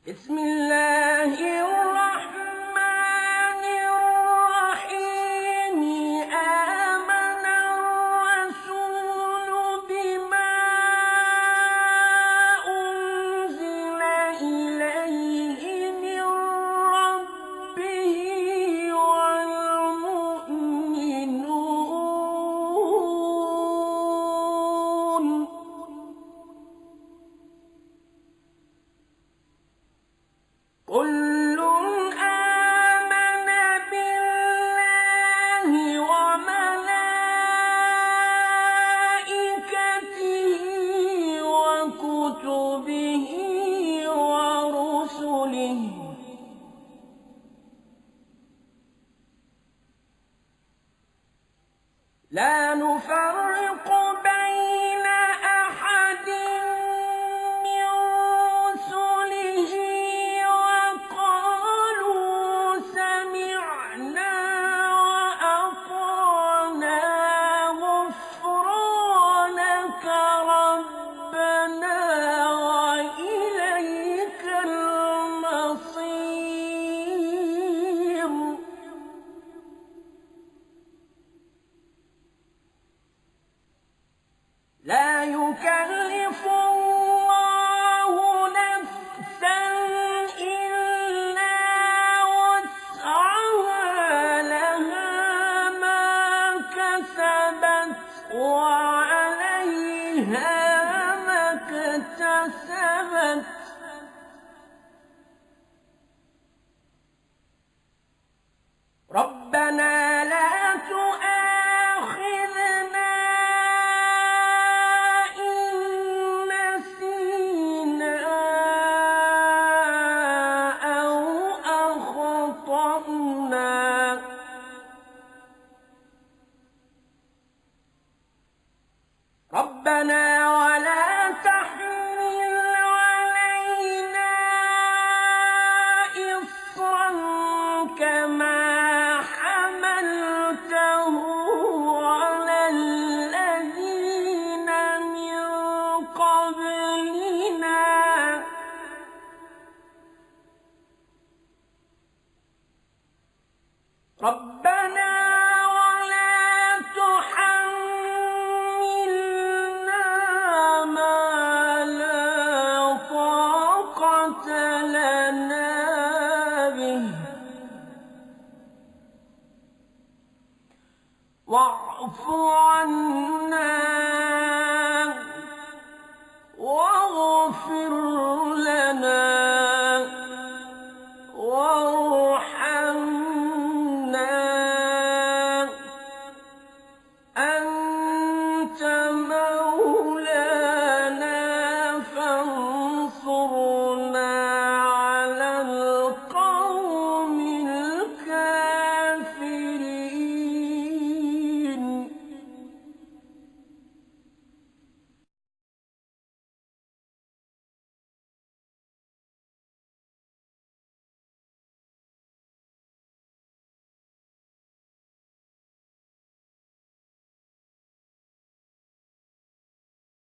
بسم الله الرحمن الرحيم آمن الرسول بما أنزل إليه من ربه والمؤمنون كل آمن بالله وملائكته وكتبه ورسله لا نفرق بين أحد من رسله وقالوا سمعنا وأطعنا غفرانك ربنا وإليك المصير لا يكلف الله نفسا إلا وسعها لها ما كسبت وعليها ما اكتسبت ربنا لا تؤاخذنا إن نسينا أو أخطأنا ربنا ولا تحمل علينا إصرا كما حملته على الذين من قبلنا ربنا ولا تحملنا ما لا طاقة لنا به واعف عنا